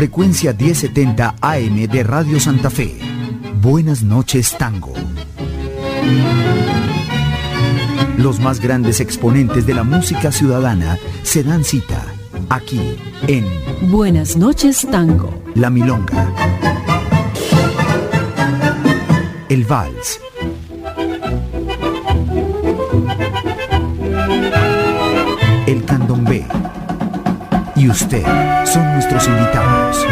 frecuencia 1070 AM de Radio Santa Fe. Buenas noches, Tango. Los más grandes exponentes de la música ciudadana se dan cita aquí en Buenas noches, Tango. La Milonga, el Vals, el Candombe y usted son nuestros invitados.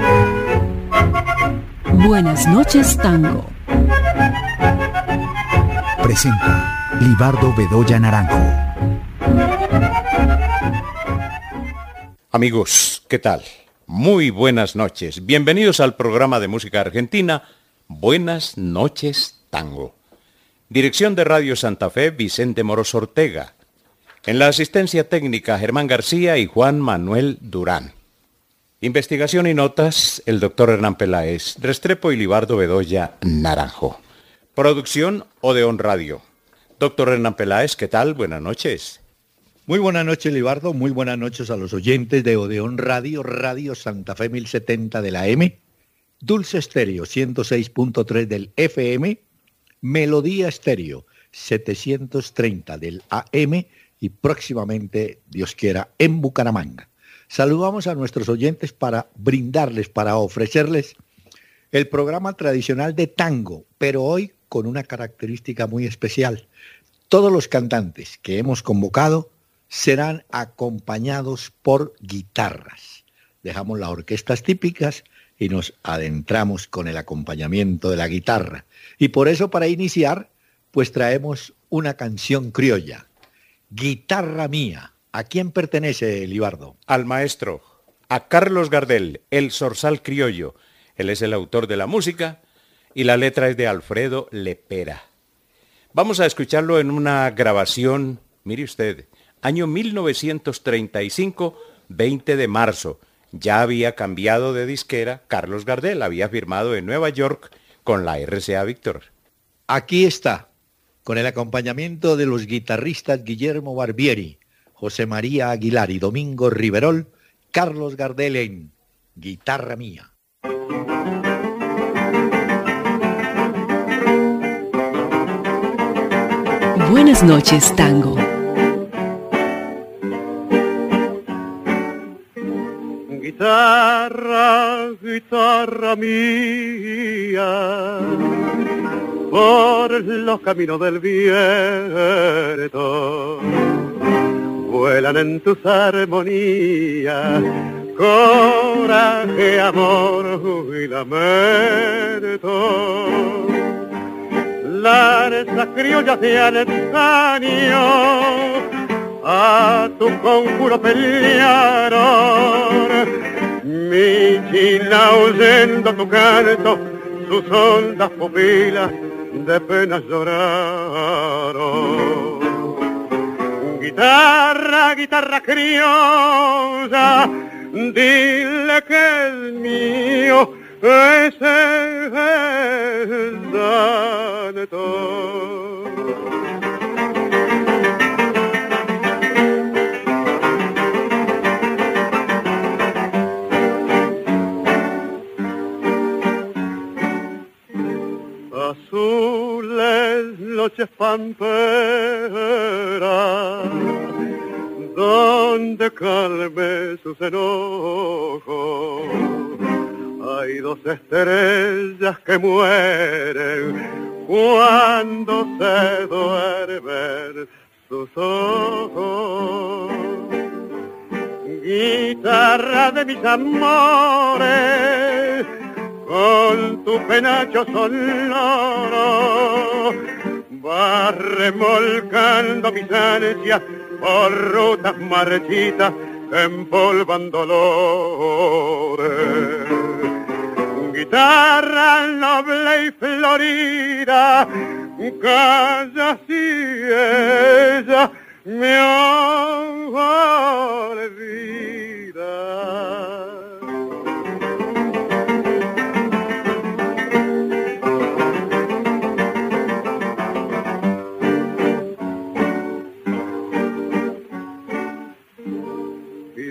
Buenas noches, Tango. Presenta Libardo Bedoya Naranjo. Amigos, ¿qué tal? Muy buenas noches. Bienvenidos al programa de música argentina Buenas noches, Tango. Dirección de Radio Santa Fe, Vicente Moroso Ortega. En la asistencia técnica, Germán García y Juan Manuel Durán. Investigación y notas, el doctor Hernán Peláez, Restrepo y Libardo Bedoya Naranjo. Producción, Odeón Radio. Doctor Hernán Peláez, ¿qué tal? Buenas noches. Muy buenas noches, Libardo. Muy buenas noches a los oyentes de Odeón Radio, Radio Santa Fe 1070 de la M, Dulce Estéreo 106.3 del FM, Melodía Estéreo 730 del AM y próximamente, Dios quiera, en Bucaramanga. Saludamos a nuestros oyentes para brindarles, para ofrecerles el programa tradicional de tango, pero hoy con una característica muy especial. Todos los cantantes que hemos convocado serán acompañados por guitarras. Dejamos las orquestas típicas y nos adentramos con el acompañamiento de la guitarra. Y por eso, para iniciar, pues traemos una canción criolla. Guitarra mía. ¿A quién pertenece, Libardo? Al maestro, a Carlos Gardel, el zorzal criollo. Él es el autor de la música y la letra es de Alfredo Lepera. Vamos a escucharlo en una grabación, mire usted, año 1935, 20 de marzo. Ya había cambiado de disquera, Carlos Gardel había firmado en Nueva York con la RCA Víctor. Aquí está, con el acompañamiento de los guitarristas Guillermo Barbieri, José María Aguilar y Domingo Riverol, Carlos Gardel en Guitarra Mía. Buenas noches, Tango. Guitarra, guitarra mía, por los caminos del viento vuelan en tus armonías, coraje, amor y lamento. Las criollas de antaño a tu conjuro pelearon, mi china oyendo tu canto, sus hondas pupilas de penas lloraron. Guitarra, guitarra criolla, dile que es mío ese llanto. Azules noches pamperas, donde calme sus enojos, hay dos estrellas que mueren cuando se duermen sus ojos. Guitarra de mis amores, con tu penacho sonoro, va remolcando mis ansias por rutas marchitas que empolvan dolores. Guitarra noble y florida, calla si ella me olvida.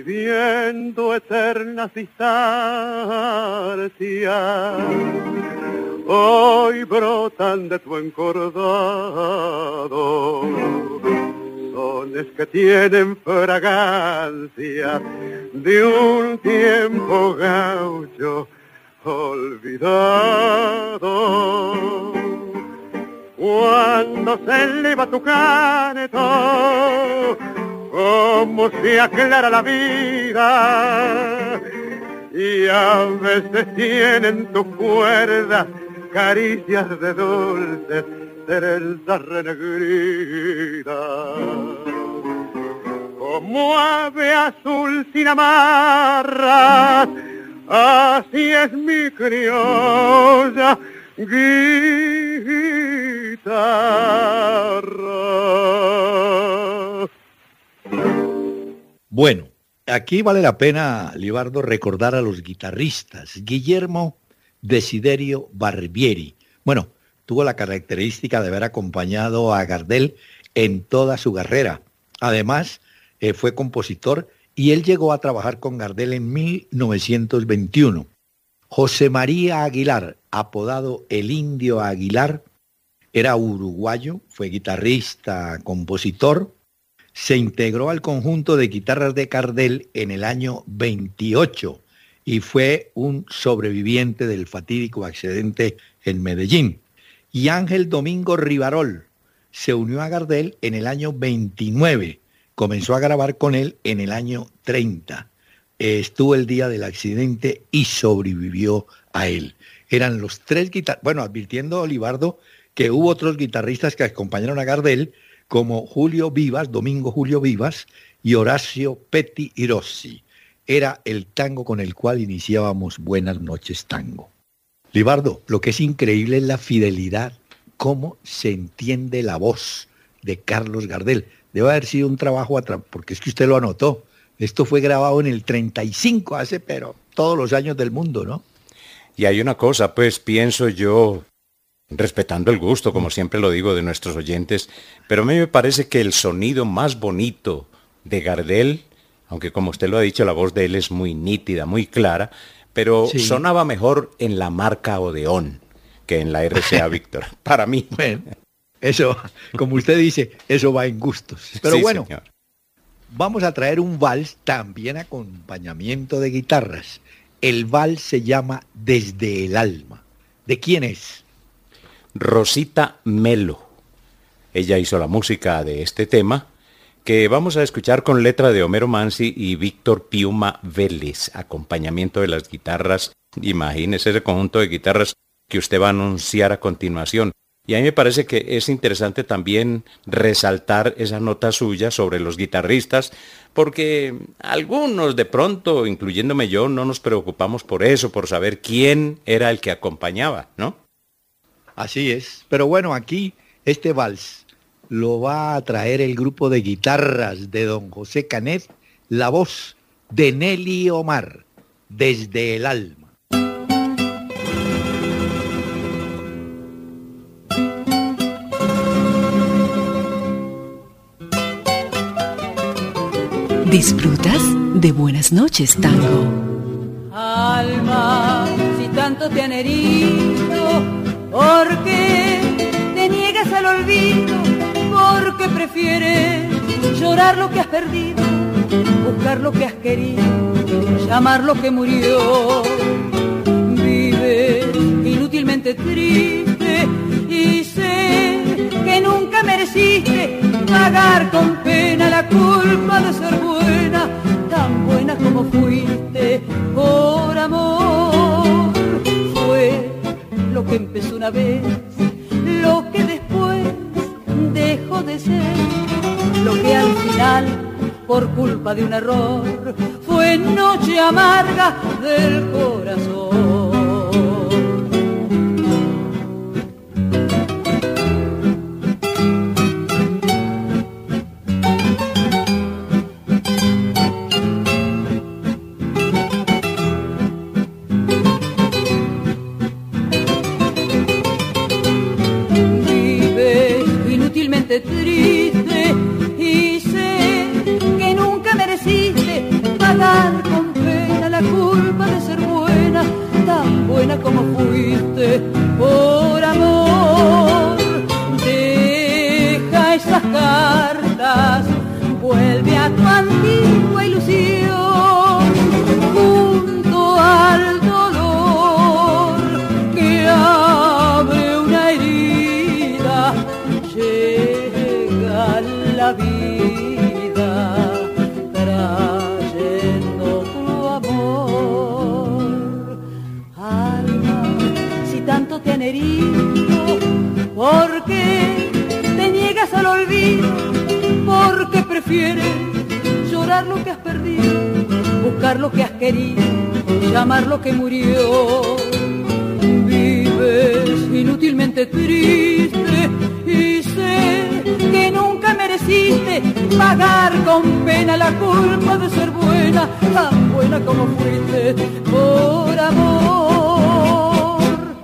viviendo eternas distancias, hoy brotan de tu encordado, sones que tienen fragancia de un tiempo gaucho olvidado. Cuando se eleva tu canto, como se aclara la vida, y a veces tienen tus cuerdas caricias de dulces trenzas renegridas. Como ave azul sin amarras, así es mi criolla guitarra. Bueno, aquí vale la pena, Libardo, recordar a los guitarristas. Guillermo Desiderio Barbieri. Bueno, tuvo la característica de haber acompañado a Gardel en toda su carrera. Además, fue compositor y él llegó a trabajar con Gardel en 1921. José María Aguilar, apodado El Indio Aguilar, era uruguayo, fue guitarrista, compositor. Se integró al conjunto de guitarras de Gardel en el año 28 y fue un sobreviviente del fatídico accidente en Medellín. Y Ángel Domingo Rivarol se unió a Gardel en el año 29. Comenzó a grabar con él en el año 30. Estuvo el día del accidente y sobrevivió a él. Eran los tres guitarristas, bueno, advirtiendo a Olivardo que hubo otros guitarristas que acompañaron a Gardel, como Julio Vivas, Domingo Julio Vivas y Horacio Petti y Rossi. Era el tango con el cual iniciábamos Buenas Noches Tango. Libardo, lo que es increíble es la fidelidad, cómo se entiende la voz de Carlos Gardel. Debe haber sido un trabajo, porque es que usted lo anotó. Esto fue grabado en el 35, hace, pero todos los años del mundo, ¿no? Y hay una cosa, pues pienso yo, respetando el gusto, como siempre lo digo, de nuestros oyentes, pero a mí me parece que el sonido más bonito de Gardel, aunque como usted lo ha dicho, la voz de él es muy nítida, muy clara, pero sí, sonaba mejor en la marca Odeón que en la RCA Víctor, para mí. Bueno, eso, como usted dice, eso va en gustos. Pero sí, bueno, señor, vamos a traer un vals, también acompañamiento de guitarras. El vals se llama Desde el Alma. ¿De quién es? Rosita Melo. Ella hizo la música de este tema, que vamos a escuchar con letra de Homero Mansi y Víctor Piuma Vélez, acompañamiento de las guitarras. Imagínese ese conjunto de guitarras que usted va a anunciar a continuación. Y a mí me parece que es interesante también resaltar esa nota suya sobre los guitarristas, porque algunos de pronto, incluyéndome yo, no nos preocupamos por eso, por saber quién era el que acompañaba, ¿no? Así es. Pero bueno, aquí este vals lo va a traer el grupo de guitarras de don José Canet, la voz de Nelly Omar, Desde el Alma. ¿Disfrutas de Buenas Noches Tango? Alma, si tanto te han herido, ¿por qué te niegas al olvido? ¿Por qué prefieres llorar lo que has perdido, buscar lo que has querido, llamar lo que murió? Vives inútilmente triste y sé que nunca mereciste pagar con pena la culpa de ser buena, tan buena como fuiste por amor. Fue lo que empezó una vez, lo que después dejó de ser, lo que al final, por culpa de un error, fue noche amarga del corazón. Triste y sé que nunca mereciste pagar prefieres llorar lo que has perdido, buscar lo que has querido, llamar lo que murió. Vives inútilmente triste y sé que nunca mereciste pagar con pena la culpa de ser buena, tan buena como fuiste por amor.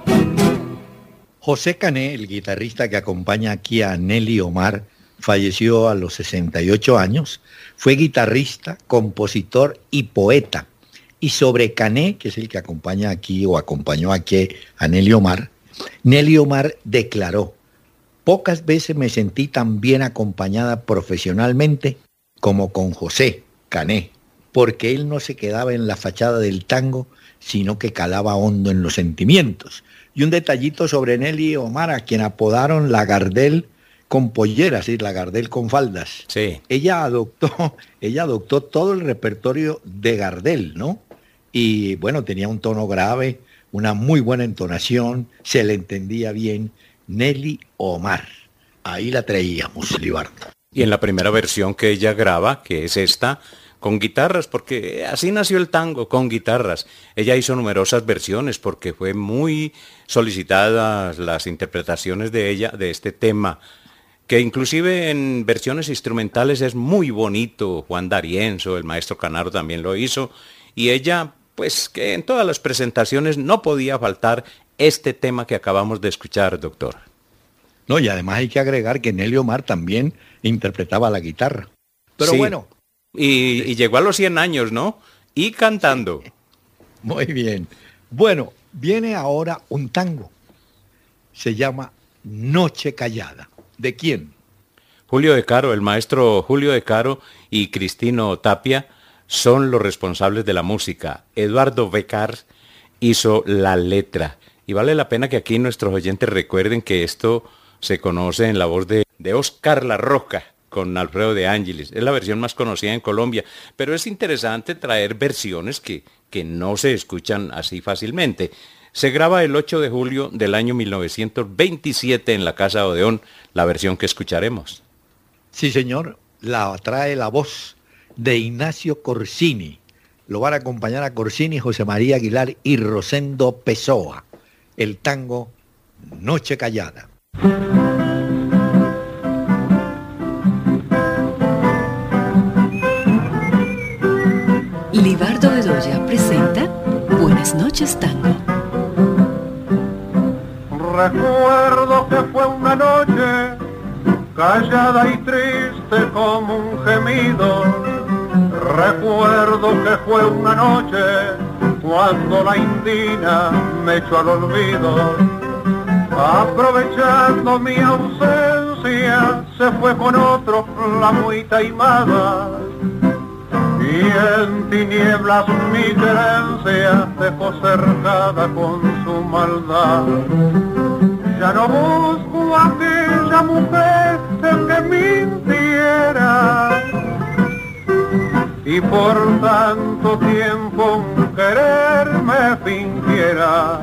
José Cané, el guitarrista que acompaña aquí a Nelly Omar, falleció a los 68 años. Fue guitarrista, compositor y poeta. Y sobre Cané, que es el que acompaña aquí o acompañó aquí a Nelly Omar declaró: pocas veces me sentí tan bien acompañada profesionalmente como con José Cané, porque él no se quedaba en la fachada del tango, sino que calaba hondo en los sentimientos. Y un detallito sobre Nelly Omar, a quien apodaron la Gardel con polleras, y la Gardel con faldas. Sí. Ella adoptó todo el repertorio de Gardel, ¿no? Y bueno, tenía un tono grave, una muy buena entonación, se le entendía bien. Nelly Omar, ahí la traíamos, Libardo. Y en la primera versión que ella graba, que es esta, con guitarras, porque así nació el tango, con guitarras. Ella hizo numerosas versiones porque fue muy solicitadas las interpretaciones de ella de este tema, que inclusive en versiones instrumentales es muy bonito. Juan D'Arienzo, el maestro Canaro también lo hizo, y ella, pues que en todas las presentaciones no podía faltar este tema que acabamos de escuchar, doctor. No, y además hay que agregar que Nelly Omar también interpretaba la guitarra. Pero sí. Bueno. Y llegó a los 100 años, ¿no? Y cantando. Muy bien. Bueno, viene ahora un tango. Se llama Noche Callada. ¿De quién? Julio de Caro, el maestro Julio de Caro y Cristino Tapia son los responsables de la música. Eduardo Becar hizo la letra. Y vale la pena que aquí nuestros oyentes recuerden que esto se conoce en la voz de Oscar La Roca con Alfredo de Ángeles. Es la versión más conocida en Colombia, pero es interesante traer versiones que no se escuchan así fácilmente. Se graba el 8 de julio del año 1927 en la Casa Odeón, la versión que escucharemos. Sí, señor, la trae la voz de Ignacio Corsini. Lo van a acompañar a Corsini, José María Aguilar y Rosendo Pessoa. El tango Noche Callada. Libardo Bedoya presenta Buenas noches, tango. Recuerdo que fue una noche callada y triste como un gemido. Recuerdo que fue una noche cuando la indina me echó al olvido. Aprovechando mi ausencia, se fue con otro la muy taimada. Y en tinieblas mi querencia dejó cercada con su maldad. Ya no busco a aquella mujer que mintiera y por tanto tiempo un querer me fingiera.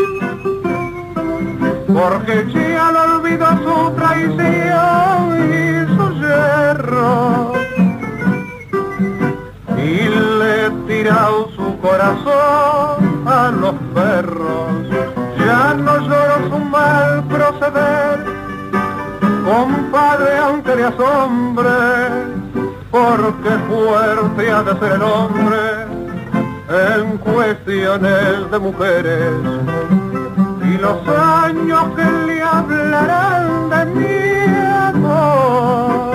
Porque ya lo olvidó su traición y su yerro, y le he tirado su corazón a los perros. Ya no lloro su mal proceder, compadre, aunque le asombre, porque fuerte ha de ser el hombre en cuestiones de mujeres. Y los años que le hablarán de mi amor,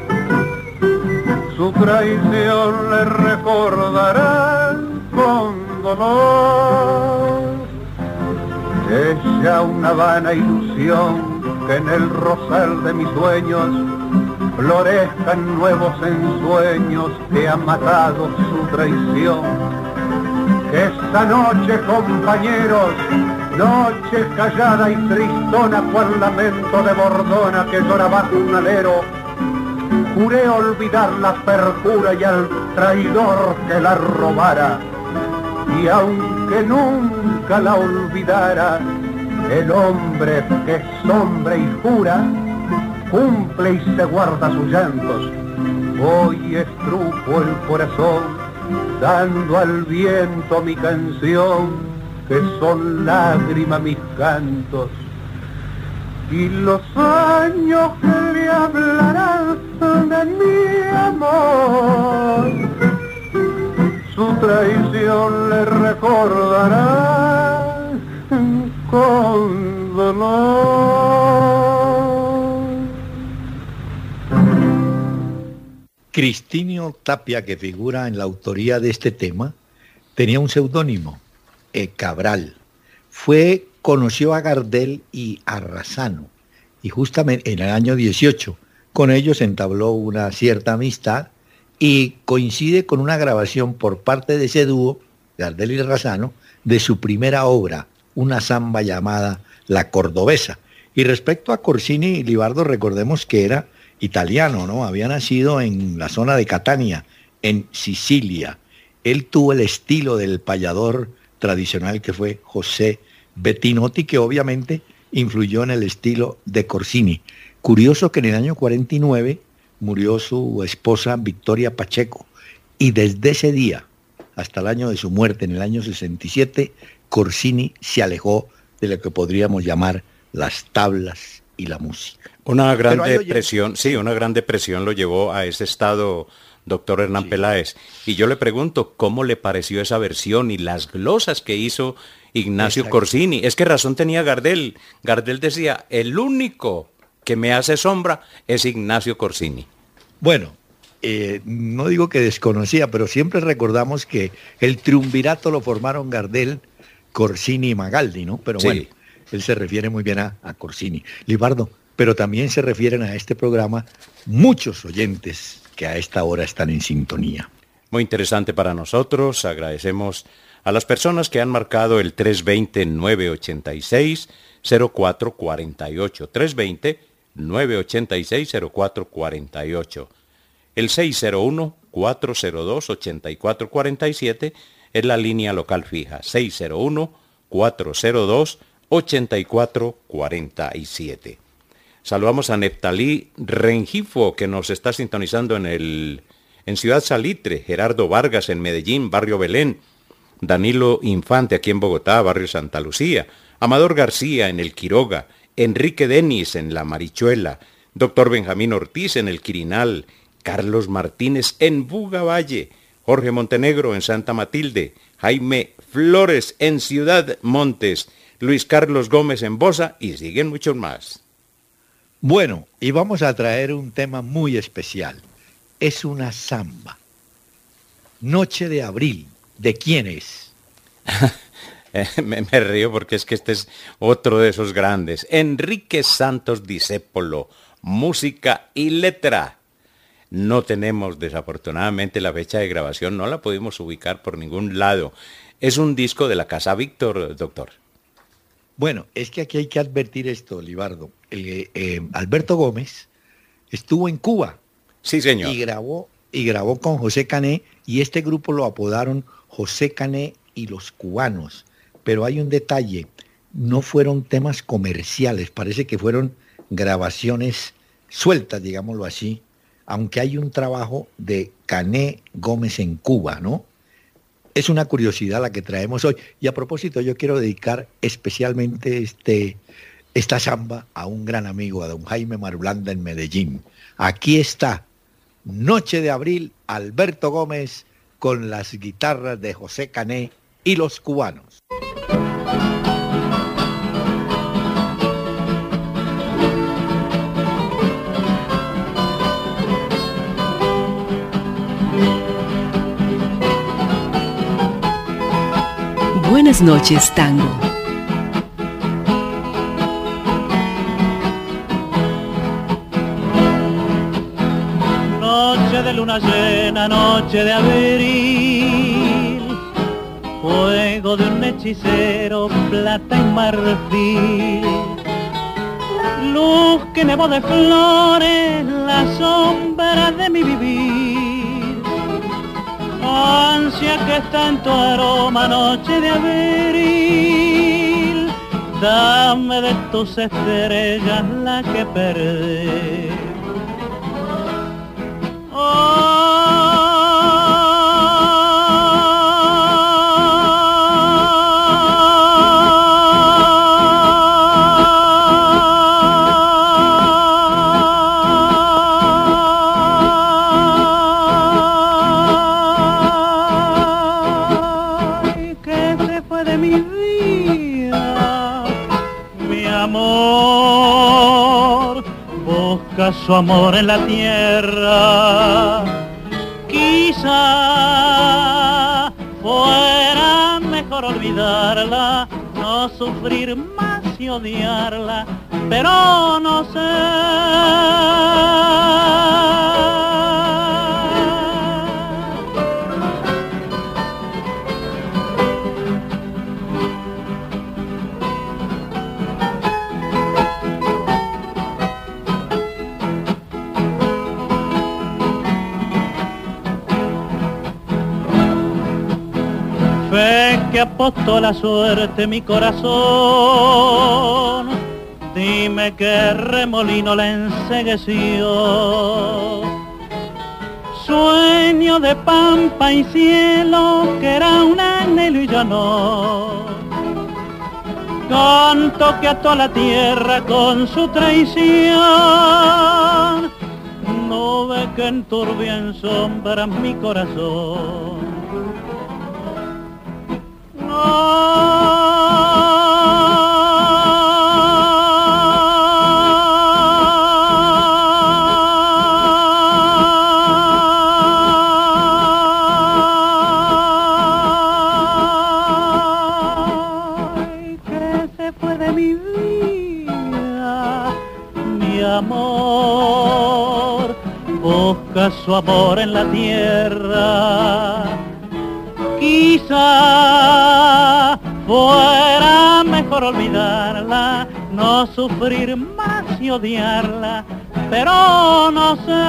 su traición le recordarán con dolor. Ella una vana ilusión que en el rosal de mis sueños florezcan nuevos ensueños que ha matado su traición. Que esa noche, compañeros, noche callada y tristona, cual lamento de bordona que llora bajo un alero, juré olvidar la perjura y al traidor que la robara. Y aunque nunca la olvidara, el hombre que es hombre y jura, cumple y se guarda sus llantos. Hoy estrujo el corazón, dando al viento mi canción, que son lágrimas mis cantos, y los años que le hablarán de mi amor, su traición le recordará con dolor. Cristinio Tapia, que figura en la autoría de este tema, tenía un seudónimo, Cabral. Conoció a Gardel y a Razzano, y justamente en el año 18 con ellos entabló una cierta amistad, y coincide con una grabación por parte de ese dúo, Gardel y Razzano, de su primera obra, una samba llamada La Cordobesa. Y respecto a Corsini, Libardo, recordemos que era italiano, ¿no? Había nacido en la zona de Catania, en Sicilia. Él tuvo el estilo del payador tradicional que fue José Bettinotti, que obviamente influyó en el estilo de Corsini. Curioso que en el año 49 murió su esposa Victoria Pacheco, y desde ese día hasta el año de su muerte, en el año 67, Corsini se alejó de lo que podríamos llamar las tablas y la música. Una gran depresión, sí, una gran depresión lo llevó a ese estado, doctor Hernán Peláez. Y yo le pregunto, ¿cómo le pareció esa versión y las glosas que hizo Ignacio Corsini? Es que razón tenía Gardel. Gardel decía, el único que me hace sombra es Ignacio Corsini. Bueno, no digo que desconocía, pero siempre recordamos que el triunvirato lo formaron Gardel, Corsini y Magaldi, ¿no? Pero sí, bueno, él se refiere muy bien a Corsini. Libardo, pero también se refieren a este programa muchos oyentes que a esta hora están en sintonía. Muy interesante para nosotros. Agradecemos a las personas que han marcado el 320-986-0448. 320-986-0448. El 601-402-8447 es la línea local fija. 601-402-8447. Saludamos a Neftalí Rengifo, que nos está sintonizando en Ciudad Salitre, Gerardo Vargas en Medellín, Barrio Belén, Danilo Infante aquí en Bogotá, Barrio Santa Lucía, Amador García en el Quiroga, Enrique Denis en La Marichuela, Dr. Benjamín Ortiz en el Quirinal, Carlos Martínez en Bugavalle, Jorge Montenegro en Santa Matilde, Jaime Flores en Ciudad Montes, Luis Carlos Gómez en Bosa, y siguen muchos más. Bueno, y vamos a traer un tema muy especial. Es una samba. Noche de Abril. ¿De quién es? Me río porque es que este es otro de esos grandes. Enrique Santos Discépolo, música y letra. No tenemos desafortunadamente la fecha de grabación, no la pudimos ubicar por ningún lado. Es un disco de la Casa Víctor, doctor. Bueno, es que aquí hay que advertir esto, Libardo. Alberto Gómez estuvo en Cuba. Sí, señor. Y grabó con José Cané, y este grupo lo apodaron José Cané y los Cubanos. Pero hay un detalle, no fueron temas comerciales, parece que fueron grabaciones sueltas, digámoslo así, aunque hay un trabajo de Cané Gómez en Cuba, ¿no? Es una curiosidad la que traemos hoy. Y a propósito, yo quiero dedicar especialmente esta samba a un gran amigo, a don Jaime Marulanda en Medellín. Aquí está, Noche de Abril, Alberto Gómez con las guitarras de José Cané y los Cubanos. Buenas noches, tango. Noche de luna llena, noche de abril, fuego de un hechicero, plata y marfil, luz que nevó de flores, la sombra de mi vivir, ansia que está en tu aroma, noche de abril, dame de tus estrellas la que perdí. Su amor en la tierra, quizá fuera mejor olvidarla, no sufrir más y odiarla, pero no que apostó la suerte mi corazón, dime qué remolino la encegueció. Sueño de pampa y cielo que era un anhelo y ya no. Canto que ató a la tierra con su traición, no ve que enturbia en sombras mi corazón. Ay, que se fue de mi vida, mi amor, busca su amor en la tierra. Quizá fuera mejor olvidarla, no sufrir más y odiarla, pero no sé.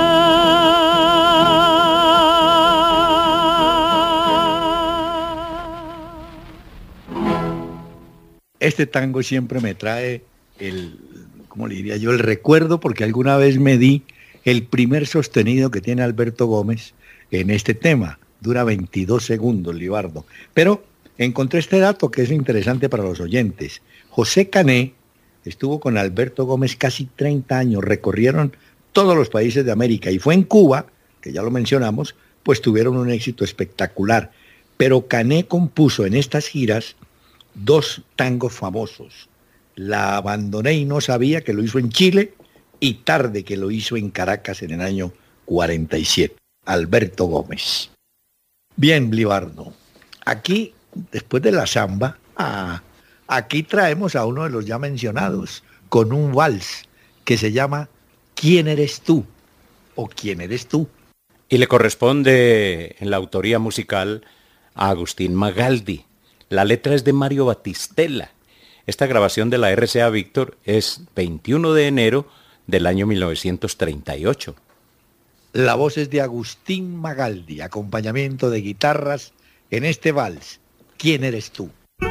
Este tango siempre me trae ¿cómo le diría yo? El recuerdo, porque alguna vez me di el primer sostenido que tiene Alberto Gómez en este tema. Dura 22 segundos, Libardo. Pero encontré este dato que es interesante para los oyentes. José Cané estuvo con Alberto Gómez casi 30 años, recorrieron todos los países de América y fue en Cuba, que ya lo mencionamos, pues tuvieron un éxito espectacular. Pero Cané compuso en estas giras 2 tangos famosos. La abandoné y no sabía, que lo hizo en Chile, y Tarde, que lo hizo en Caracas en el año 47. Alberto Gómez. Bien, Libardo, aquí, después de la samba, aquí traemos a uno de los ya mencionados, con un vals que se llama ¿Quién eres tú? O ¿Quién eres tú? Y le corresponde en la autoría musical a Agustín Magaldi. La letra es de Mario Batistella. Esta grabación de la RCA Víctor es 21 de enero del año 1938. La voz es de Agustín Magaldi, acompañamiento de guitarras en este vals. ¿Quién eres tú?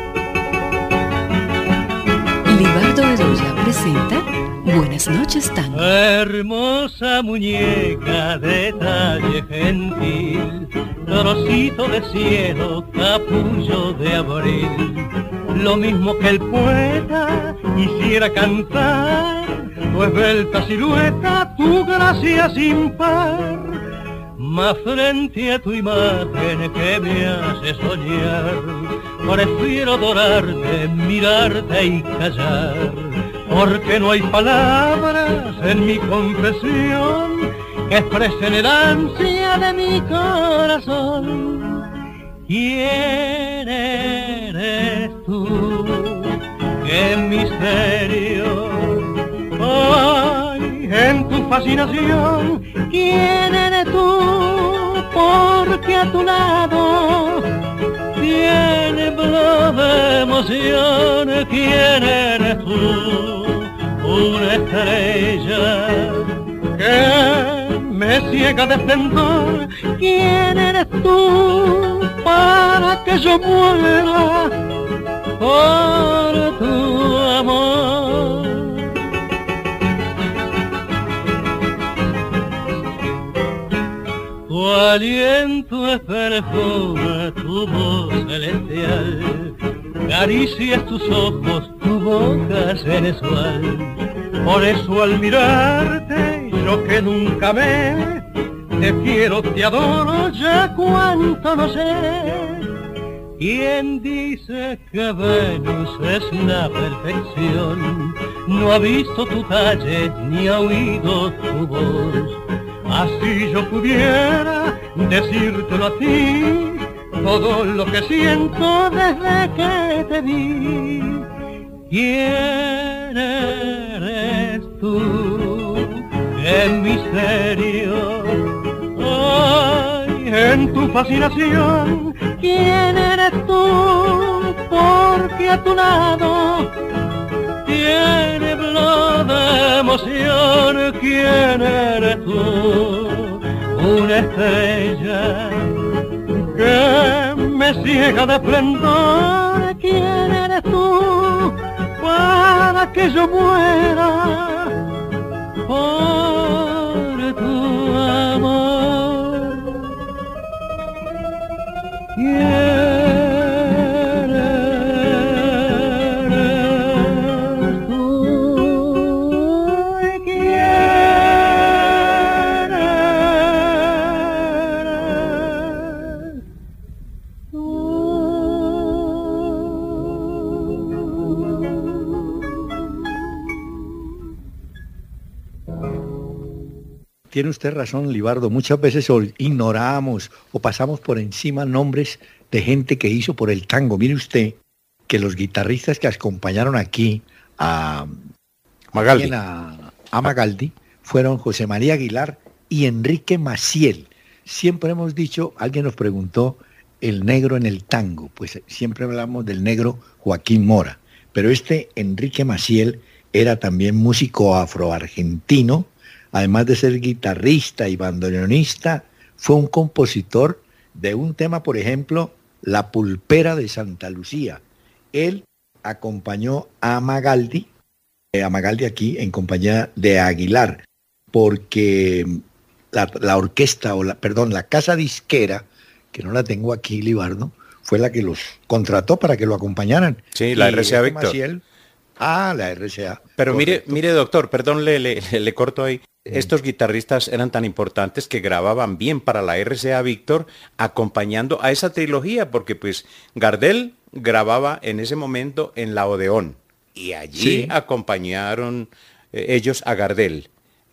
Libardo Bedoya presenta Buenas noches, tango. Hermosa muñeca de talle gentil, trocito de cielo, capullo de abril. Lo mismo que el poeta hiciera cantar, tu esbelta silueta, tu gracia sin par. Más frente a tu imagen que me hace soñar, prefiero adorarte, mirarte y callar, porque no hay palabras en mi confesión que expresen el ansia de mi corazón. ¿Quién eres tú? ¡Qué misterio! ¡Ay, en tu fascinación! ¿Quién eres tú? Porque a tu lado tiemblo de emoción. ¿Quién eres tú? Una estrella que me ciega de esplendor. ¿Quién eres tú? Para que yo muera por tu amor. aliento es perfume, tu voz celestial, caricias tus ojos, tu boca sensual. Por eso al mirarte, yo que nunca amé, te quiero, te adoro, ya cuánto no sé. ¿Quién dice que Venus es la perfección? No ha visto tu talle ni ha oído tu voz. Así yo pudiera decírtelo a ti, todo lo que siento desde que te vi. ¿Quién eres tú? ¡Qué misterio! ¡Ay, en tu fascinación! ¿Quién eres tú? Porque a tu lado tiemblo de emoción. ¿Quién eres tú? Una estrella que me ciega de esplendor. ¿Quién eres tú? Para que yo muera por tu amor. ¿Quién eres tú? ¿Quién eres tú? Tiene usted razón, Libardo. Muchas veces ignoramos o pasamos por encima nombres de gente que hizo por el tango. Mire usted que los guitarristas que acompañaron aquí a Magaldi, a Magaldi fueron José María Aguilar y Enrique Maciel. Siempre hemos dicho, alguien nos preguntó, el negro en el tango. Pues siempre hablamos del negro Joaquín Mora. Pero Enrique Maciel era también músico afroargentino. Además de ser guitarrista y bandoneonista, fue un compositor de un tema, por ejemplo, La Pulpera de Santa Lucía. Él acompañó a Magaldi aquí en compañía de Aguilar, porque la orquesta, la casa disquera, que no la tengo aquí, Libardo, fue la que los contrató para que lo acompañaran. Sí, la RCA Víctor. Maciel, la RCA. Pero correcto. mire, doctor, perdón, le corto ahí. Estos guitarristas eran tan importantes que grababan bien para la RCA Víctor, acompañando a esa trilogía, porque pues Gardel grababa en ese momento en la Odeón, y allí acompañaron ellos a Gardel.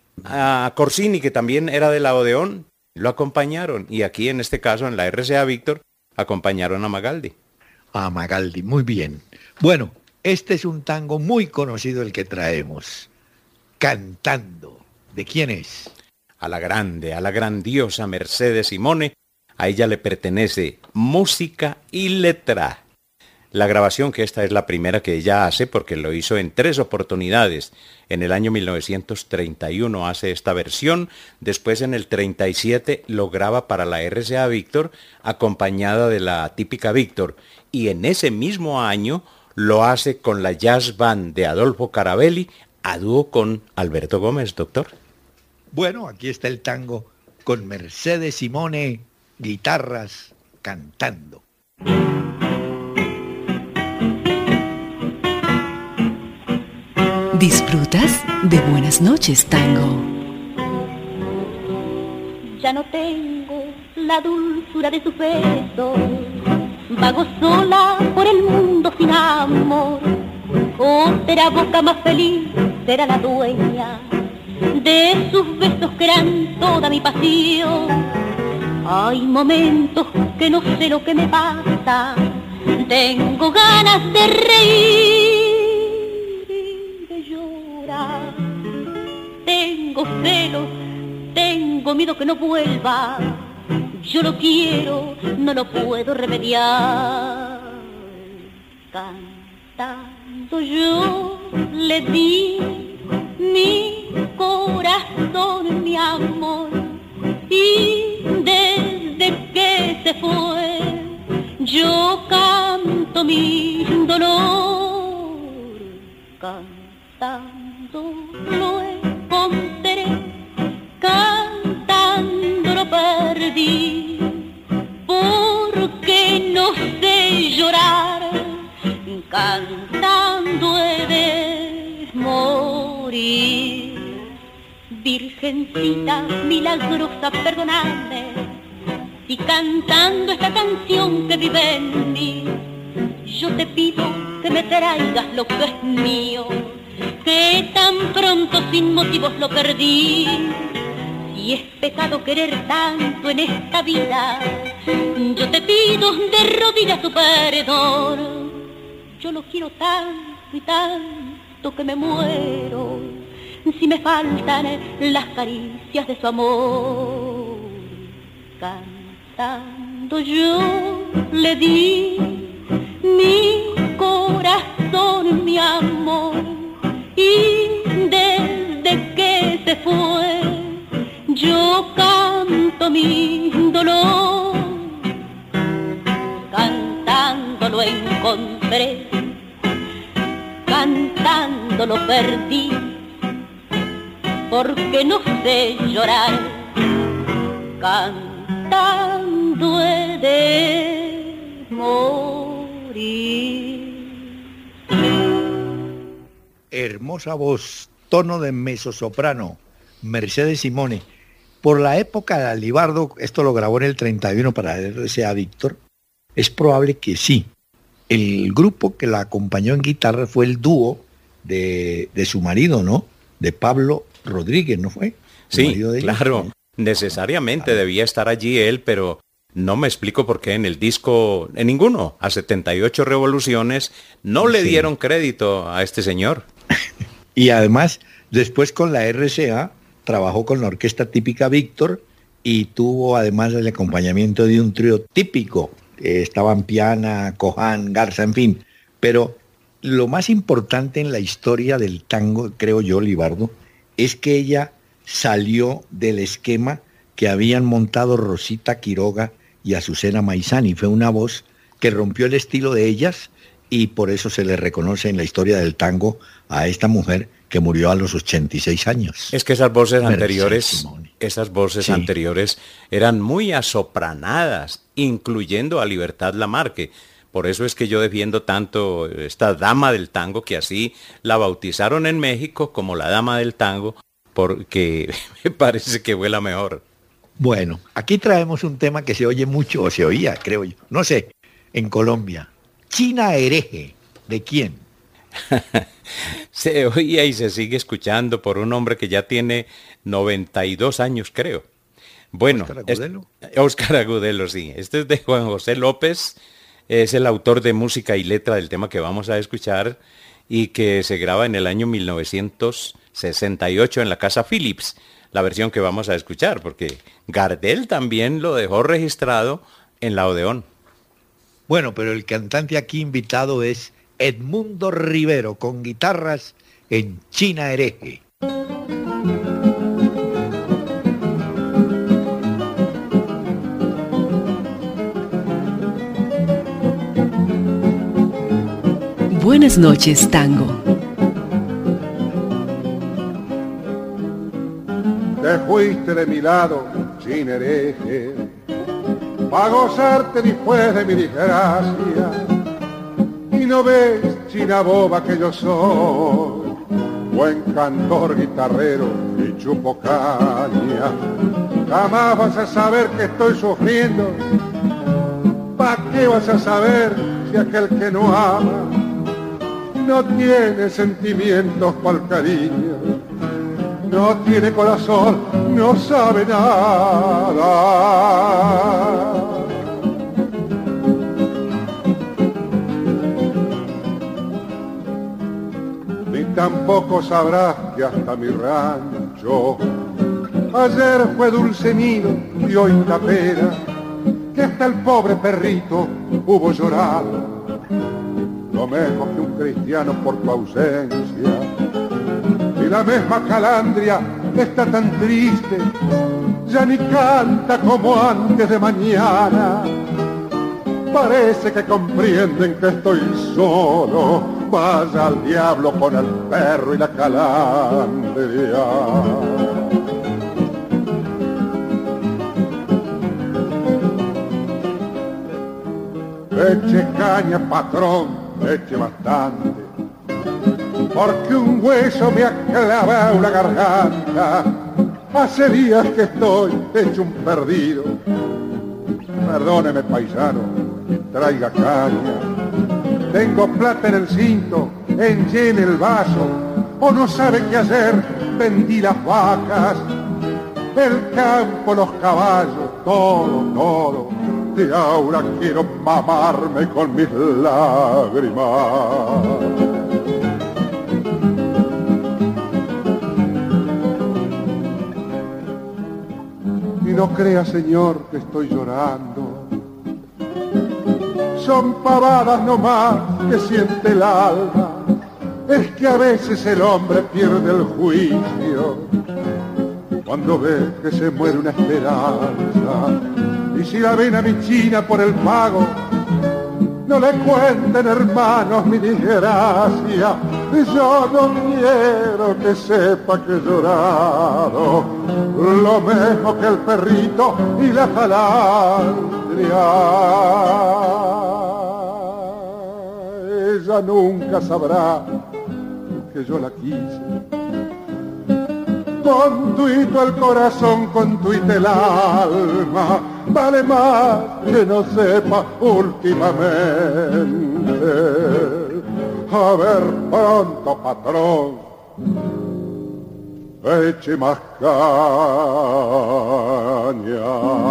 A Corsini, que también era de la Odeón, lo acompañaron, y aquí en este caso en la RCA Víctor acompañaron a Magaldi. A Magaldi, muy bien. Bueno, este es un tango muy conocido el que traemos, Cantando. ¿De quién es? A la grandiosa Mercedes Simone. A ella le pertenece música y letra. La grabación, que esta es la primera que ella hace, porque lo hizo en 3 oportunidades. En el año 1931 hace esta versión, después en el 37 lo graba para la RCA Víctor, acompañada de la típica Víctor, y en ese mismo año lo hace con la Jazz Band de Adolfo Carabelli, a dúo con Alberto Gómez, doctor. Bueno, aquí está el tango con Mercedes Simone, guitarras, cantando. ¿Disfrutas de Buenas noches, tango? Ya no tengo la dulzura de sus besos, vago sola por el mundo sin amor. Oh, será boca más feliz, será la dueña de sus besos que eran toda mi pasión. Hay momentos que no sé lo que me pasa, tengo ganas de reír y de llorar. Tengo celos, tengo miedo que no vuelva, yo lo quiero, no lo puedo remediar. Cantando yo le di mi corazón, mi amor, y desde que se fue yo canto mi dolor. Cantando lo encontré, cantando lo perdí. perdí, porque no sé llorar, cantando he de morir. Virgencita milagrosa, perdonadme, si cantando esta canción que vive en mí, yo te pido que me traigas lo que es mío, que tan pronto sin motivos lo perdí. Si es pecado querer tanto en esta vida, yo te pido de rodillas tu perdón. Yo lo quiero tanto y tanto que me muero si me faltan las caricias de su amor. Cantando yo le di mi corazón, mi amor, y desde que se fue yo canto mi dolor. Cantando lo encontré, cantando lo perdí, porque no sé llorar, cantando he de morir. Hermosa voz, tono de mezzosoprano, Mercedes Simone. Por la época de Libardo, esto lo grabó en el 31 para RCA Víctor, es probable que sí. El grupo que la acompañó en guitarra fue el dúo de su marido, ¿no? De Pablo Rodríguez, ¿no fue? Sí, claro. Necesariamente debía estar allí él, pero no me explico por qué en el disco, en ninguno, a 78 revoluciones, no le dieron crédito a este señor. Y además, después con la RCA, trabajó con la orquesta típica Víctor y tuvo además el acompañamiento de un trío típico. Estaban Piana, Coján, Garza, en fin. Pero lo más importante en la historia del tango, creo yo, Libardo, es que ella salió del esquema que habían montado Rosita Quiroga y Azucena Maizani. Fue una voz que rompió el estilo de ellas y por eso se le reconoce en la historia del tango a esta mujer que murió a los 86 años. Es que esas voces anteriores eran muy asopranadas, incluyendo a Libertad Lamarque. Por eso es que yo defiendo tanto esta dama del tango, que así la bautizaron en México como la dama del tango, porque me parece que fue la mejor. Bueno, aquí traemos un tema que se oye mucho, o se oía, creo yo, no sé, en Colombia. China Hereje, ¿de quién? Se oía y se sigue escuchando por un hombre que ya tiene 92 años, creo. Bueno, ¿Óscar Agudelo? Óscar Agudelo, sí. Este es de Juan José López, es el autor de música y letra del tema que vamos a escuchar y que se graba en el año 1968 en la Casa Philips, la versión que vamos a escuchar, porque Gardel también lo dejó registrado en la Odeón. Bueno, pero el cantante aquí invitado es Edmundo Rivero, con guitarras en China Hereje. Buenas noches, tango. Te fuiste de mi lado, China Hereje, pa' gozarte después de mi desgracia. Y no ves, china boba, que yo soy buen cantor, guitarrero y chupo caña. Jamás vas a saber que estoy sufriendo. ¿Pa' qué vas a saber si aquel que no ama no tiene sentimientos pa'l cariño? No tiene corazón, no sabe nada. Tampoco sabrás que hasta mi rancho ayer fue dulce nido y hoy tapera, que hasta el pobre perrito hubo llorado, lo mismo que un cristiano por tu ausencia. Y la misma calandria está tan triste, ya ni canta como antes de mañana. Parece que comprenden que estoy solo. Vaya al diablo con el perro y la calandria. Eche caña, patrón, eche bastante, porque un hueso me ha clavado la garganta. Hace días que estoy hecho un perdido. Perdóneme, paisano, y traiga caña. Tengo plata en el cinto, enllene el vaso, o no sabe qué hacer, vendí las vacas, el campo, los caballos, todo. Y ahora quiero mamarme con mis lágrimas. Y no crea, señor, que estoy llorando. Son pavadas nomás que siente el alma. Es que a veces el hombre pierde el juicio cuando ve que se muere una esperanza. Y si la ven a mi china por el pago, no le cuenten, hermanos, mi desgracia. Yo no quiero que sepa que he llorado, lo mismo que el perrito y la calandria. Ella nunca sabrá que yo la quise. Con tuito el corazón, con tuito el alma, vale más que no sepa últimamente. A ver pronto, patrón, eche más caña.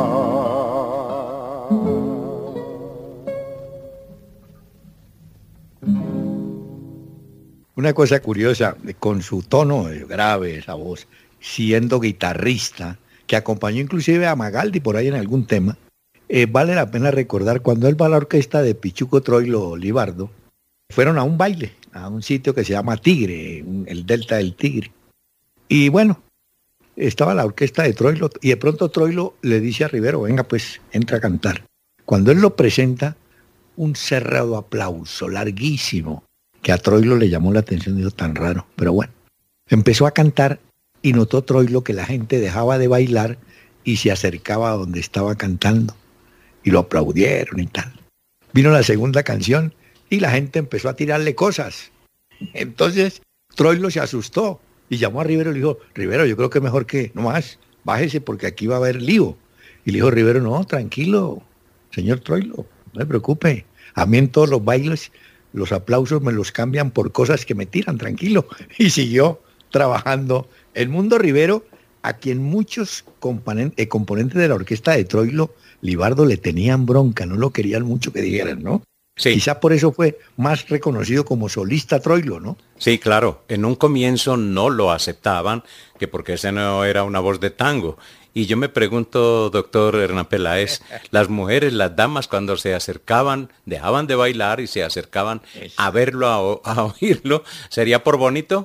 Una cosa curiosa, con su tono grave, esa voz, siendo guitarrista, que acompañó inclusive a Magaldi por ahí en algún tema, vale la pena recordar cuando él va a la orquesta de Pichuco Troilo Libardo, fueron a un baile, a un sitio que se llama Tigre, el Delta del Tigre. Y bueno, estaba la orquesta de Troilo y de pronto Troilo le dice a Rivero, venga pues, entra a cantar. Cuando él lo presenta, un cerrado aplauso larguísimo, que a Troilo le llamó la atención, dijo tan raro, pero bueno. Empezó a cantar y notó Troilo que la gente dejaba de bailar y se acercaba a donde estaba cantando. Y lo aplaudieron y tal. Vino la segunda canción y la gente empezó a tirarle cosas. Entonces Troilo se asustó y llamó a Rivero y le dijo, Rivero, yo creo que mejor que no más, bájese porque aquí va a haber lío. Y le dijo Rivero, no, tranquilo, señor Troilo, no se preocupe. A mí en todos los bailes los aplausos me los cambian por cosas que me tiran, tranquilo. Y siguió trabajando. El Mundo Rivero, a quien muchos componentes de la orquesta de Troilo Libardo le tenían bronca, no lo querían mucho que dijeran, ¿no? Sí. Quizá por eso fue más reconocido como solista Troilo, ¿no? Sí, claro. En un comienzo no lo aceptaban, que porque ese no era una voz de tango. Y yo me pregunto, doctor Hernán Peláez, las mujeres, las damas, cuando se acercaban, dejaban de bailar y se acercaban a verlo, a oírlo, ¿sería por bonito?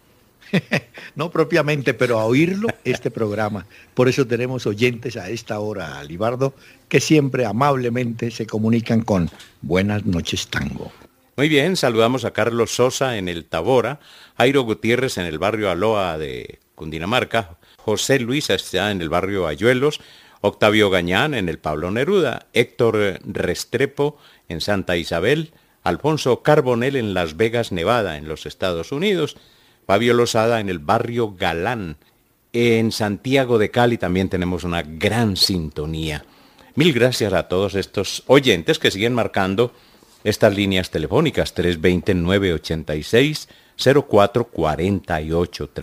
No propiamente, pero a oírlo este programa. Por eso tenemos oyentes a esta hora, Libardo, que siempre amablemente se comunican con Buenas noches, Tango. Muy bien, saludamos a Carlos Sosa en el Tabora, Jairo Gutiérrez en el barrio Aloa de Cundinamarca, José Luis está en el barrio Ayuelos, Octavio Gañán en el Pablo Neruda, Héctor Restrepo en Santa Isabel, Alfonso Carbonell en Las Vegas, Nevada, en los Estados Unidos, Fabio Lozada en el barrio Galán, en Santiago de Cali también tenemos una gran sintonía. Mil gracias a todos estos oyentes que siguen marcando estas líneas telefónicas, 320-986-0448,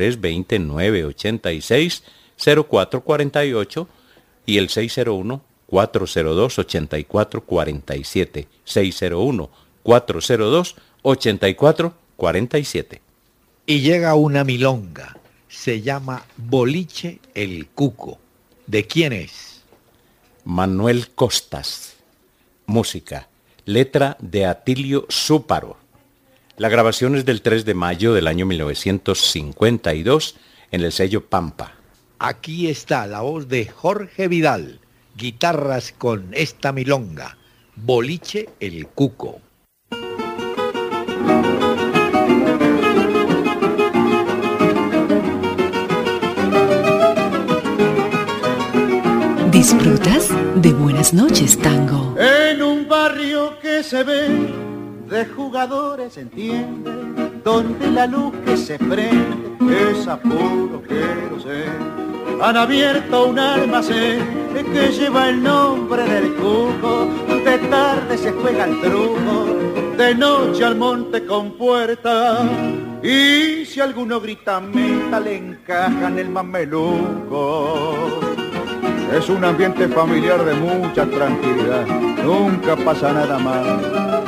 320-986-0448 y el 601-402-8447, 601-402-8447. Y llega una milonga, se llama Boliche el Cuco. ¿De quién es? Manuel Costas. Música, letra de Atilio Súparo. La grabación es del 3 de mayo del año 1952 en el sello Pampa. Aquí está la voz de Jorge Vidal, guitarras con esta milonga, Boliche el Cuco. Disfrutas de Buenas noches, Tango. En un barrio que que se ve de jugadores, entiende, donde la luz que se prende es a puro querosén. Han abierto un almacén que lleva el nombre del cuco, de tarde se juega el truco, de noche al monte con puerta, y si alguno grita meta le encajan el mameluco. Es un ambiente familiar de mucha tranquilidad, nunca pasa nada mal.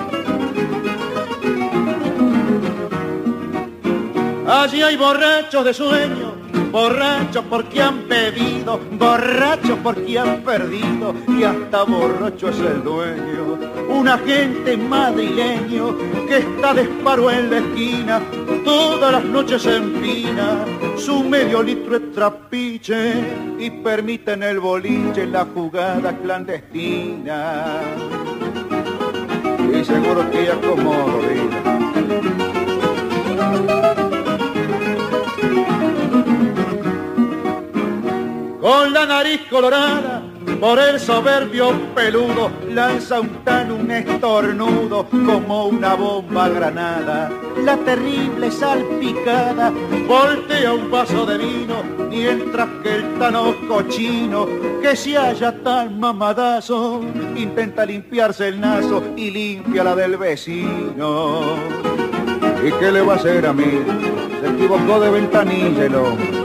Allí hay borrachos de sueño, borrachos porque han bebido, borrachos porque han perdido, y hasta borracho es el dueño. Un agente madrileño que está de esparo en la esquina, todas las noches se empina su medio litro de trapiche y permite en el boliche la jugada clandestina. Y seguro que ella como vida. Con la nariz colorada por el soberbio peludo, lanza un tan un estornudo como una bomba granada. La terrible salpicada voltea un vaso de vino, mientras que el tano cochino, que se halla tan mamadazo, intenta limpiarse el naso y limpia la del vecino. ¿Y qué le va a hacer a mí? Se equivocó de ventanilla el hombre.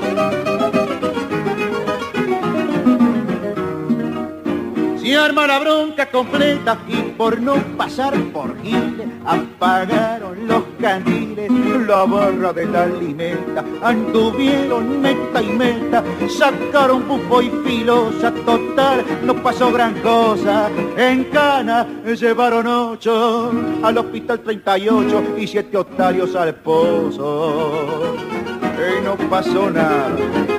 Se arma la bronca completa y por no pasar por giles apagaron los candiles, la barra de la limeta, anduvieron meta y meta, sacaron bufo y filosa, total, no pasó gran cosa. En Cana llevaron 8 al hospital 38 y 7 otarios al pozo. Y no pasó nada.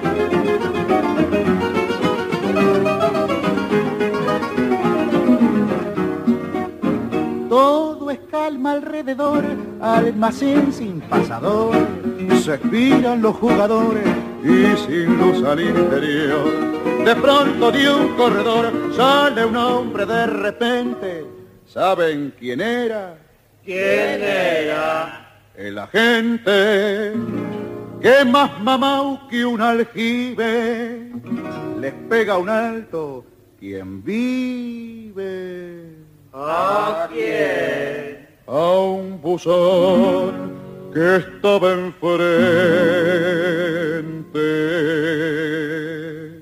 Todo es calma alrededor, almacén sin pasador, se expiran los jugadores y sin luz al interior. De pronto de un corredor sale un hombre de repente. ¿Saben quién era? ¿Quién era? El agente que más mamau que un aljibe, les pega un alto quien vive. ¿A quién? A un buzón que estaba enfrente.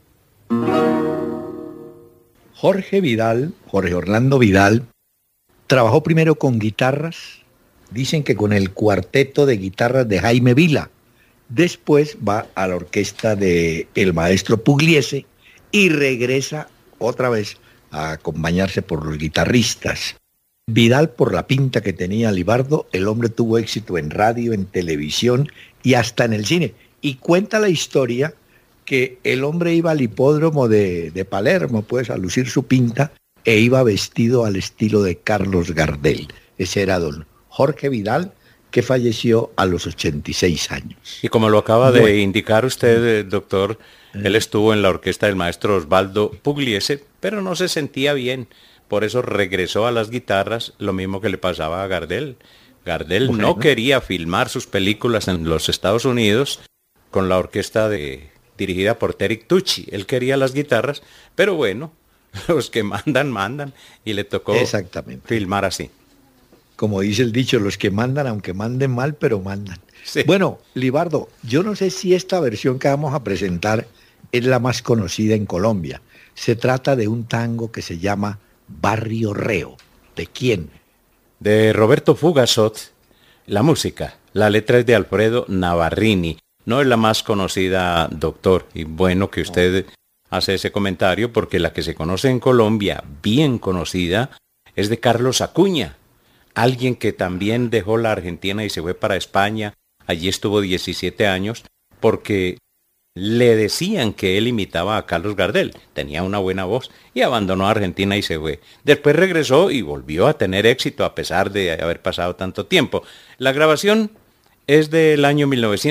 Jorge Orlando Vidal, trabajó primero con guitarras, dicen que con el cuarteto de guitarras de Jaime Vila. Después va a la orquesta de el maestro Pugliese y regresa otra vez a acompañarse por los guitarristas. Vidal, por la pinta que tenía Libardo, el hombre tuvo éxito en radio, en televisión y hasta en el cine. Y cuenta la historia que el hombre iba al hipódromo de Palermo, pues, a lucir su pinta, e iba vestido al estilo de Carlos Gardel. Ese era don Jorge Vidal, que falleció a los 86 años. Y como lo acaba de indicar usted, doctor, él estuvo en la orquesta del maestro Osvaldo Pugliese, pero no se sentía bien. Por eso regresó a las guitarras, lo mismo que le pasaba a Gardel. Gardel no quería filmar sus películas en los Estados Unidos con la orquesta dirigida por Terry Tucci. Él quería las guitarras, pero bueno, los que mandan, mandan. Y le tocó filmar así. Como dice el dicho, los que mandan, aunque manden mal, pero mandan. Sí. Bueno, Libardo, yo no sé si esta versión que vamos a presentar es la más conocida en Colombia. Se trata de un tango que se llama Barrio Reo. ¿De quién? De Roberto Fugazot. La música, la letra es de Alfredo Navarrini. No es la más conocida, doctor, y bueno que usted hace ese comentario porque la que se conoce en Colombia, bien conocida, es de Carlos Acuña, alguien que también dejó la Argentina y se fue para España. Allí estuvo 17 años porque le decían que él imitaba a Carlos Gardel, tenía una buena voz y abandonó a Argentina y se fue. Después regresó y volvió a tener éxito a pesar de haber pasado tanto tiempo. La grabación es del año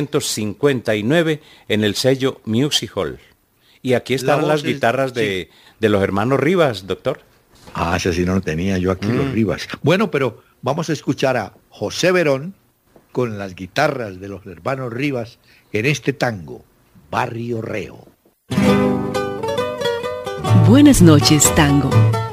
1959 en el sello Music Hall. Y aquí están las guitarras de los hermanos Rivas, doctor. Ah, ese sí no lo tenía yo aquí, los Rivas. Bueno, pero vamos a escuchar a José Verón con las guitarras de los hermanos Rivas en este tango, Barrio Reo. Buenas noches, tango.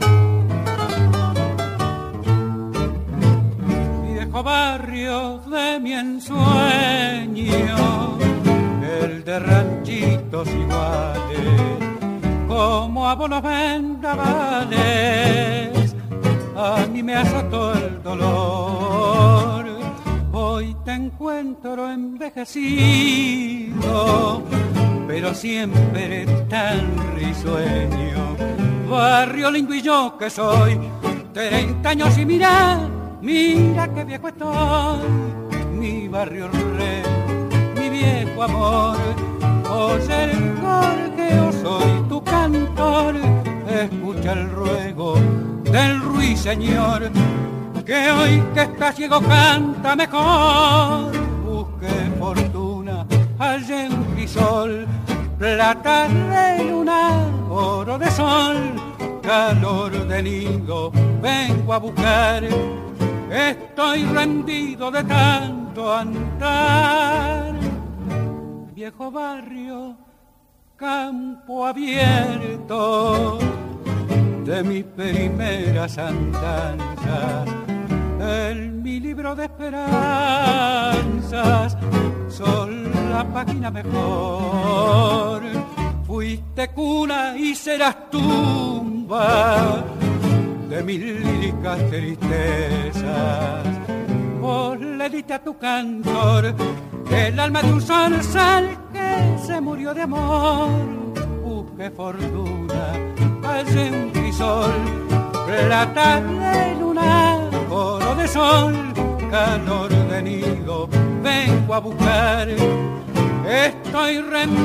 Viejo barrio de mi ensueño, el de ranchitos iguales, como abonos vendavales, a mí me azotó el dolor. Hoy te encuentro envejecido, pero siempre tan risueño. Barrio lindo y yo que soy 30 años y mira que viejo estoy. Mi barrio rey, mi viejo amor, oye el gorjeo, soy tu cantor. Escucha el ruego del ruiseñor, que hoy que está ciego canta mejor. Busque fortuna allá en crisol, plata de luna, oro de sol, calor de nido vengo a buscar. Estoy rendido de tanto andar. Viejo barrio, campo abierto de mis primeras andanzas, en mi libro de esperanzas, son la página mejor. Fuiste cuna y serás tumba de mis líricas tristezas. Vos le diste a tu cantor el alma de un zarzal que se murió de amor. Busque fortuna allá en crisol, plata de luna, oro de sol, calor de nido vengo a buscar. Estoy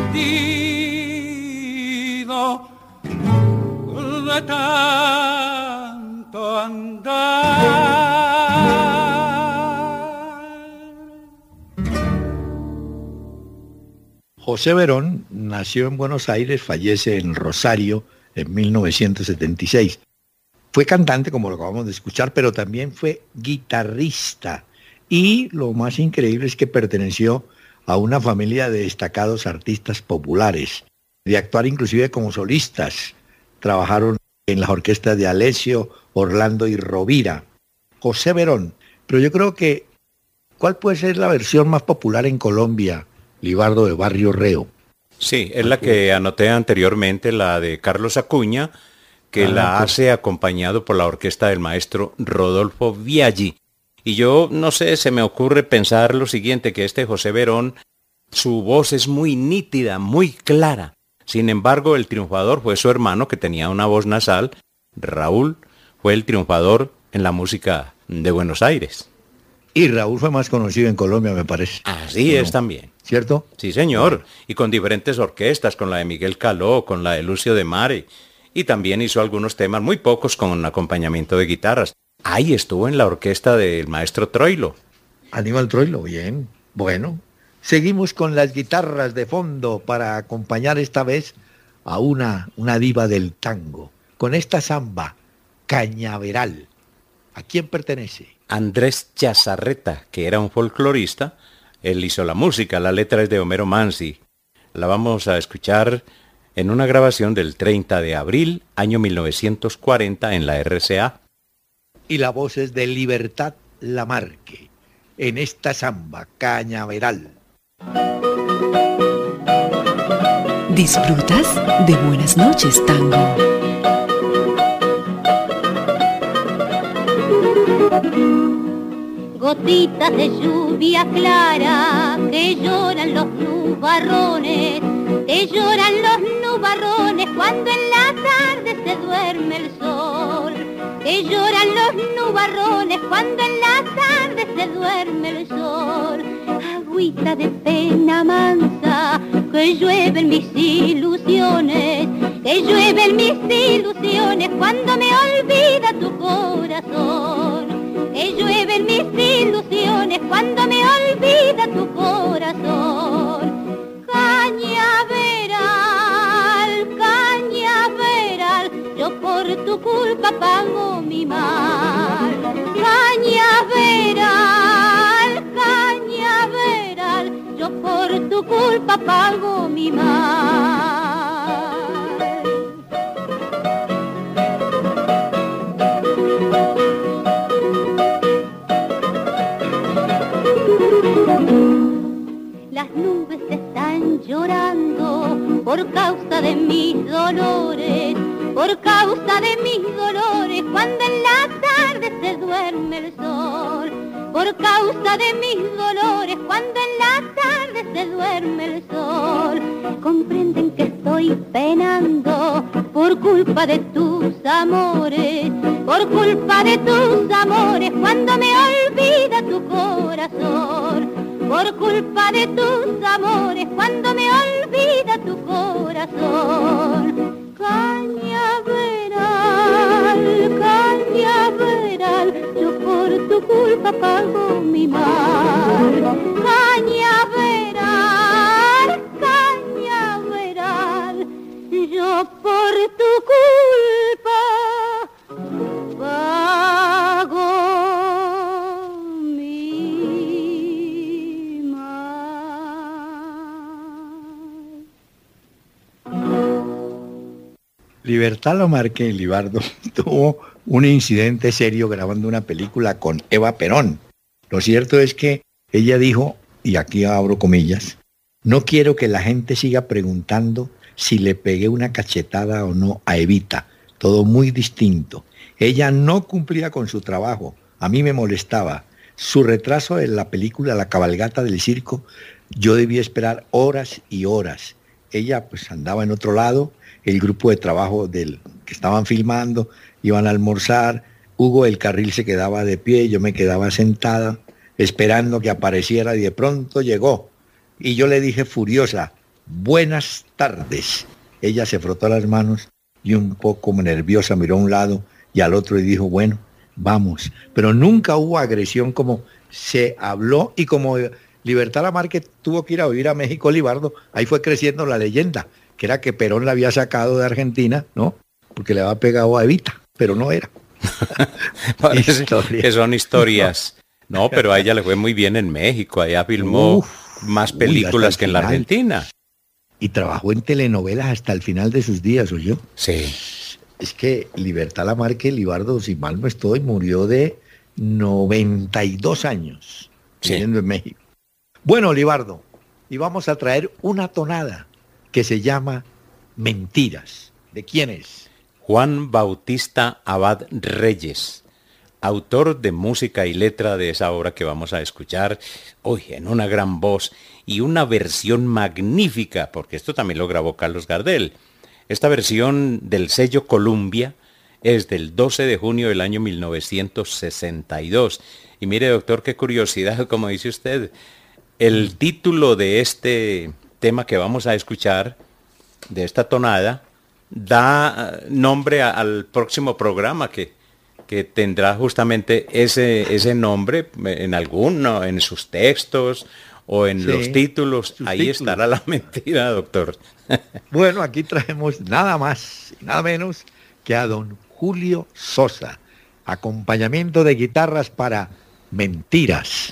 rendido de tanto andar. José Verón nació en Buenos Aires, fallece en Rosario en 1976. Fue cantante, como lo acabamos de escuchar, pero también fue guitarrista. Y lo más increíble es que perteneció a una familia de destacados artistas populares, de actuar inclusive como solistas. Trabajaron en las orquestas de Alessio, Orlando y Rovira. José Verón. Pero yo creo que, ¿cuál puede ser la versión más popular en Colombia, Libardo, de Barrio Reo? Sí, es la que anoté anteriormente, la de Carlos Acuña, que la hace acompañado por la orquesta del maestro Rodolfo Biaggi. Y yo, no sé, se me ocurre pensar lo siguiente, que este José Verón, su voz es muy nítida, muy clara. Sin embargo, el triunfador fue su hermano, que tenía una voz nasal. Raúl fue el triunfador en la música de Buenos Aires. Y Raúl fue más conocido en Colombia, me parece. Así es también. ¿Cierto? Sí, señor. Y con diferentes orquestas, con la de Miguel Caló, con la de Lucio de Mare. Y también hizo algunos temas, muy pocos, con acompañamiento de guitarras. Ahí estuvo en la orquesta del maestro Troilo. Aníbal Troilo, bien. Bueno, seguimos con las guitarras de fondo para acompañar esta vez a una diva del tango. Con esta samba, Cañaveral. ¿A quién pertenece? Andrés Chazarreta, que era un folclorista. Él hizo la música, la letra es de Homero Manzi. La vamos a escuchar en una grabación del 30 de abril, año 1940, en la RCA. Y la voz es de Libertad Lamarque, en esta samba, Cañaveral. ¿Disfrutas de Buenas noches, tango? Gotitas de lluvia clara que lloran los nubarrones, que lloran los nubarrones cuando en la tarde se duerme el sol, que lloran los nubarrones cuando en la tarde se duerme el sol. Agüita de pena mansa que llueven mis ilusiones, que llueven mis ilusiones cuando me olvida tu corazón. Que llueven mis ilusiones cuando me olvida tu corazón. Cañaveral, cañaveral, yo por tu culpa pago mi mal. Cañaveral, cañaveral, yo por tu culpa pago mi mal. Las nubes están llorando por causa de mis dolores, por causa de mis dolores, cuando en la tarde se duerme el sol. Por causa de mis dolores, cuando en la tarde se duerme el sol. Comprenden que estoy penando por culpa de tus amores, por culpa de tus amores, cuando me olvida tu corazón. Por culpa de tus amores, cuando me olvida tu corazón. Cañaveral, cañaveral, yo por tu culpa pago mi mal. Cañaveral, cañaveral, yo por tu culpa pago mi mal. Libertad Lamarque, Libardo, tuvo un incidente serio grabando una película con Eva Perón. Lo cierto es que ella dijo, y aquí abro comillas, no quiero que la gente siga preguntando si le pegué una cachetada o no a Evita. Todo muy distinto. Ella no cumplía con su trabajo. A mí me molestaba. Su retraso en la película La cabalgata del circo, yo debía esperar horas y horas. Ella pues andaba en otro lado. El grupo de trabajo que estaban filmando, iban a almorzar, Hugo del Carril se quedaba de pie, yo me quedaba sentada, esperando que apareciera y de pronto llegó. Y yo le dije furiosa, buenas tardes. Ella se frotó las manos y un poco nerviosa miró a un lado y al otro y dijo, bueno, vamos. Pero nunca hubo agresión como se habló y como Libertad Lamarque tuvo que ir a vivir a México, Libardo, ahí fue creciendo la leyenda, que era que Perón la había sacado de Argentina, ¿no? Porque le había pegado a Evita, pero no era. Parece que son historias. No, pero a ella le fue muy bien en México, allá filmó más películas que en la Argentina. Y trabajó en telenovelas hasta el final de sus días, ¿oyó? Sí. Es que Libertad Lamarque, Libardo, si mal no estoy, murió de 92 años viviendo en México. Bueno, Libardo, y vamos a traer una tonada que se llama Mentiras. ¿De quién es? Juan Bautista Abad Reyes, autor de música y letra de esa obra que vamos a escuchar hoy en una gran voz y una versión magnífica, porque esto también lo grabó Carlos Gardel. Esta versión del sello Columbia es del 12 de junio del año 1962. Y mire, doctor, qué curiosidad, como dice usted, el título de este tema que vamos a escuchar, de esta tonada, da nombre al próximo programa que tendrá justamente ese nombre en sus textos o en los títulos. Ahí estará la mentira, doctor. Bueno, aquí traemos nada más y nada menos que a don Julio Sosa. Acompañamiento de guitarras para Mentiras.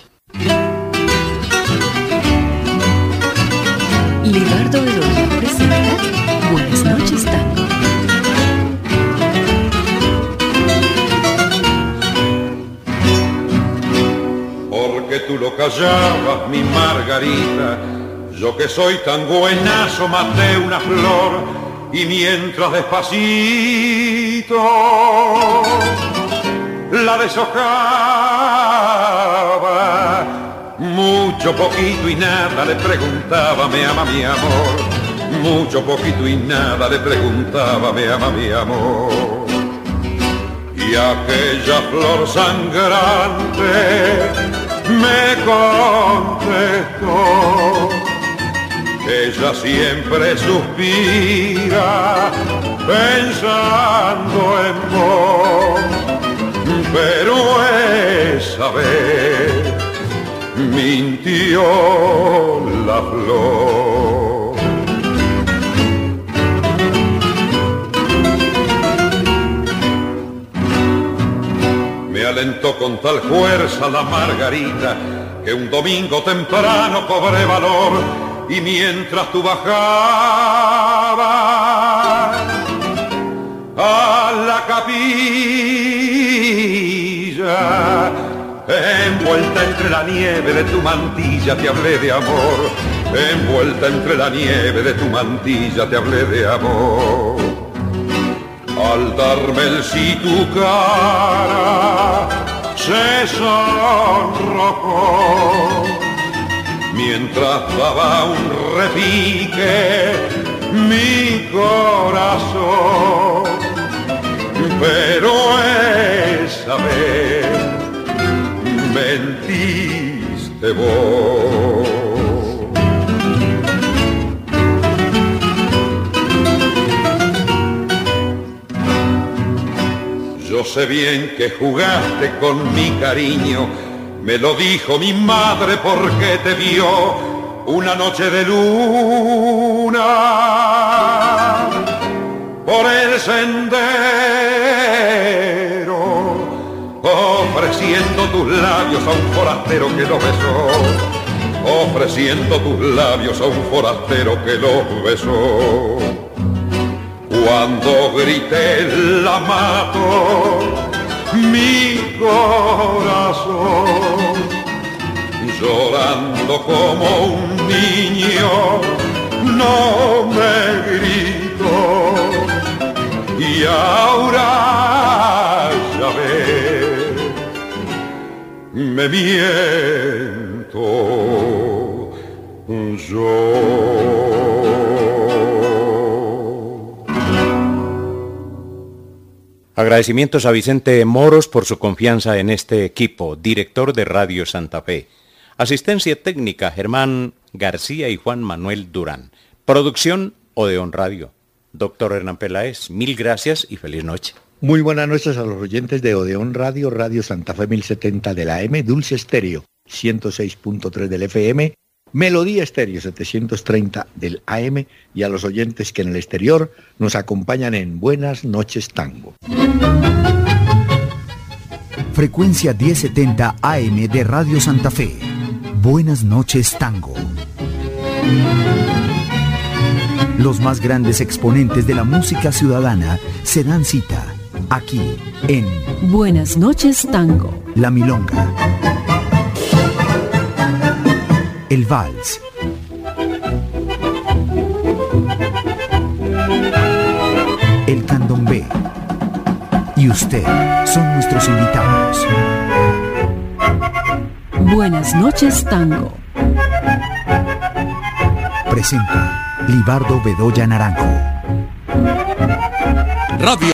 Libardo Bedoya presenta Buenas noches, tango. Porque tú lo callabas, mi Margarita, yo que soy tan buenazo maté una flor y mientras despacito la deshojaba, mucho, poquito y nada le preguntaba, me ama mi amor. Mucho, poquito y nada le preguntaba, me ama mi amor. Y aquella flor sangrante me contestó, ella siempre suspira pensando en vos, pero esa vez mintió la flor. alentó con tal fuerza la margarita que un domingo temprano cobré valor y mientras tú bajabas a la capilla, envuelta entre la nieve de tu mantilla te hablé de amor, envuelta entre la nieve de tu mantilla te hablé de amor. Al darme el sí tu cara se sonrojó, mientras daba un repique mi corazón, pero esa vez mentiste vos. Yo sé bien que jugaste con mi cariño, me lo dijo mi madre porque te vio una noche de luna por el sendero, ofreciendo tus labios a un forastero que lo besó, ofreciendo tus labios a un forastero que lo besó. Cuando grité la mato, mi corazón, llorando como un niño, no me gritó. Y ahora ya ves, me miento yo. Agradecimientos a Vicente Moros por su confianza en este equipo, director de Radio Santa Fe. Asistencia técnica, Germán García y Juan Manuel Durán. Producción, Odeón Radio. Doctor Hernán Peláez, mil gracias y feliz noche. Muy buenas noches a los oyentes de Odeón Radio, Radio Santa Fe 1070 de la AM, Dulce Estéreo 106.3 del FM, Melodía Estéreo 730 del AM y a los oyentes que en el exterior nos acompañan en Buenas Noches Tango. Frecuencia 1070 AM de Radio Santa Fe. Buenas Noches Tango. Los más grandes exponentes de la música ciudadana se dan cita aquí en Buenas Noches Tango. La Milonga, el vals, el candombe y usted son nuestros invitados. Buenas Noches Tango. Presenta Libardo Bedoya Naranjo. Radio